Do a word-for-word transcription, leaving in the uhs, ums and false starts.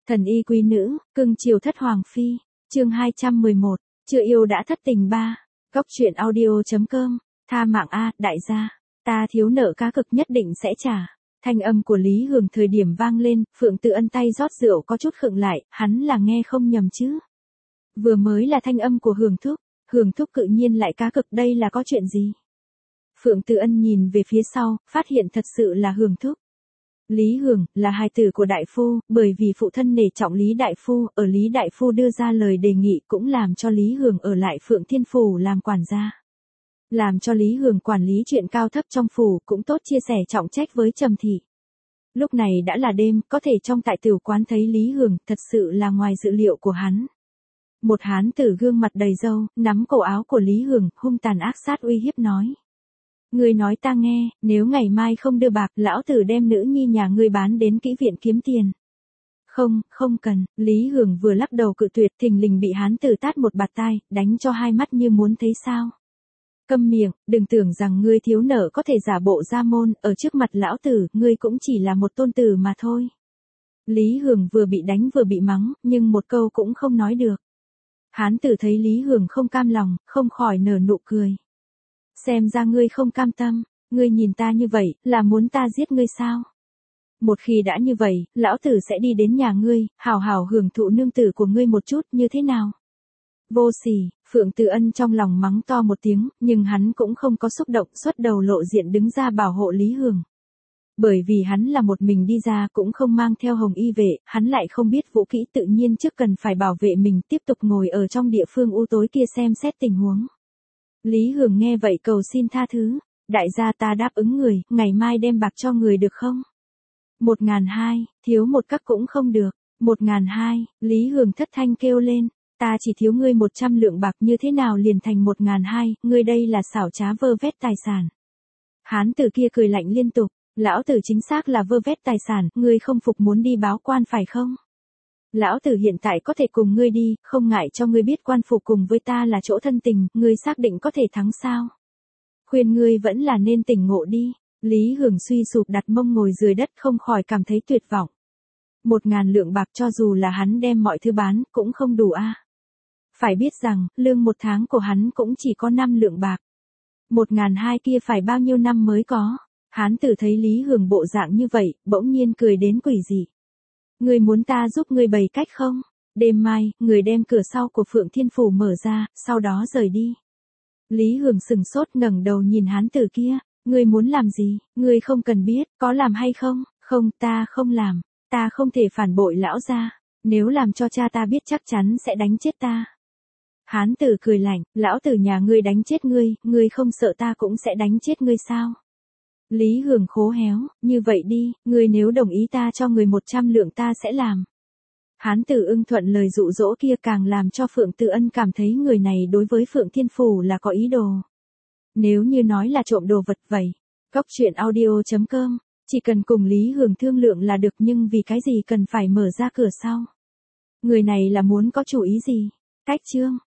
Thần y quý nữ, cưng chiều thất hoàng phi, chương hai trăm mười một, chưa yêu đã thất tình ba. Góc truyện audio.com, tha mạng a, đại gia, ta thiếu nợ cá cực nhất định sẽ trả. Thanh âm của Lý Hường thời điểm vang lên, Phượng Tự Ân tay rót rượu có chút khựng lại, hắn là nghe không nhầm chứ. Vừa mới là thanh âm của Hường Thúc, Hường Thúc cự nhiên lại cá cực, đây là có chuyện gì? Phượng Tự Ân nhìn về phía sau, phát hiện thật sự là Hường Thúc. Lý Hường, là hài tử của đại phu, bởi vì phụ thân nể trọng Lý đại phu, ở Lý đại phu đưa ra lời đề nghị cũng làm cho Lý Hường ở lại Phượng Thiên Phủ làm quản gia. Làm cho Lý Hường quản lý chuyện cao thấp trong phủ, cũng tốt chia sẻ trọng trách với Trầm thị. Lúc này đã là đêm, có thể trong tại tiểu quán thấy Lý Hường, thật sự là ngoài dự liệu của hắn. Một hán tử gương mặt đầy râu, nắm cổ áo của Lý Hường, hung tàn ác sát uy hiếp nói. Ngươi nói ta nghe, nếu ngày mai không đưa bạc, lão tử đem nữ nhi nhà ngươi bán đến kỹ viện kiếm tiền. Không, không cần, Lý Hường vừa lắc đầu cự tuyệt, thình lình bị hán tử tát một bạt tai, đánh cho hai mắt như muốn thấy sao. Câm miệng, đừng tưởng rằng ngươi thiếu nợ có thể giả bộ ra môn, ở trước mặt lão tử, ngươi cũng chỉ là một tôn tử mà thôi. Lý Hường vừa bị đánh vừa bị mắng, nhưng một câu cũng không nói được. Hán tử thấy Lý Hường không cam lòng, không khỏi nở nụ cười. Xem ra ngươi không cam tâm, ngươi nhìn ta như vậy, là muốn ta giết ngươi sao? Một khi đã như vậy, lão tử sẽ đi đến nhà ngươi, hào hào hưởng thụ nương tử của ngươi một chút, như thế nào? Vô sỉ, Phượng Tự Ân trong lòng mắng to một tiếng, nhưng hắn cũng không có xúc động, xuất đầu lộ diện đứng ra bảo hộ Lý Hường. Bởi vì hắn là một mình đi ra cũng không mang theo hồng y vệ, hắn lại không biết vũ kỹ, tự nhiên trước cần phải bảo vệ mình, tiếp tục ngồi ở trong địa phương u tối kia xem xét tình huống. Lý Hường nghe vậy cầu xin tha thứ, đại gia ta đáp ứng người, ngày mai đem bạc cho người được không? Một ngàn hai, thiếu một các cũng không được, một ngàn hai, Lý Hường thất thanh kêu lên, ta chỉ thiếu ngươi một trăm lượng bạc, như thế nào liền thành một ngàn hai, ngươi đây là xảo trá vơ vét tài sản. Hán tử kia cười lạnh liên tục, lão tử chính xác là vơ vét tài sản, ngươi không phục muốn đi báo quan phải không? Lão tử hiện tại có thể cùng ngươi đi, không ngại cho ngươi biết quan phục cùng với ta là chỗ thân tình, ngươi xác định có thể thắng sao? Khuyên ngươi vẫn là nên tỉnh ngộ đi. Lý Hường suy sụp đặt mông ngồi dưới đất, không khỏi cảm thấy tuyệt vọng. Một ngàn lượng bạc cho dù là hắn đem mọi thứ bán, cũng không đủ a. Phải biết rằng, lương một tháng của hắn cũng chỉ có năm lượng bạc. Một ngàn hai kia phải bao nhiêu năm mới có. Hán tử thấy Lý Hường bộ dạng như vậy, bỗng nhiên cười đến quỷ dị. Ngươi muốn ta giúp ngươi bày cách không? Đêm mai, người đem cửa sau của Phượng Thiên Phủ mở ra, sau đó rời đi. Lý Hường sừng sốt ngẩng đầu nhìn hán tử kia, ngươi muốn làm gì? Ngươi không cần biết, có làm hay không? Không, ta không làm, ta không thể phản bội lão gia, nếu làm cho cha ta biết chắc chắn sẽ đánh chết ta. Hán tử cười lạnh, lão tử nhà ngươi đánh chết ngươi, ngươi không sợ ta cũng sẽ đánh chết ngươi sao? Lý Hường khố héo, như vậy đi, ngươi nếu đồng ý ta cho người một trăm lượng ta sẽ làm. Hán tử ưng thuận lời dụ dỗ kia càng làm cho Phượng Tự Ân cảm thấy người này đối với Phượng Thiên Phủ là có ý đồ. Nếu như nói là trộm đồ vật vậy, góc truyện audio.com, chỉ cần cùng Lý Hường thương lượng là được, nhưng vì cái gì cần phải mở ra cửa sau? Người này là muốn có chủ ý gì? Cách chương.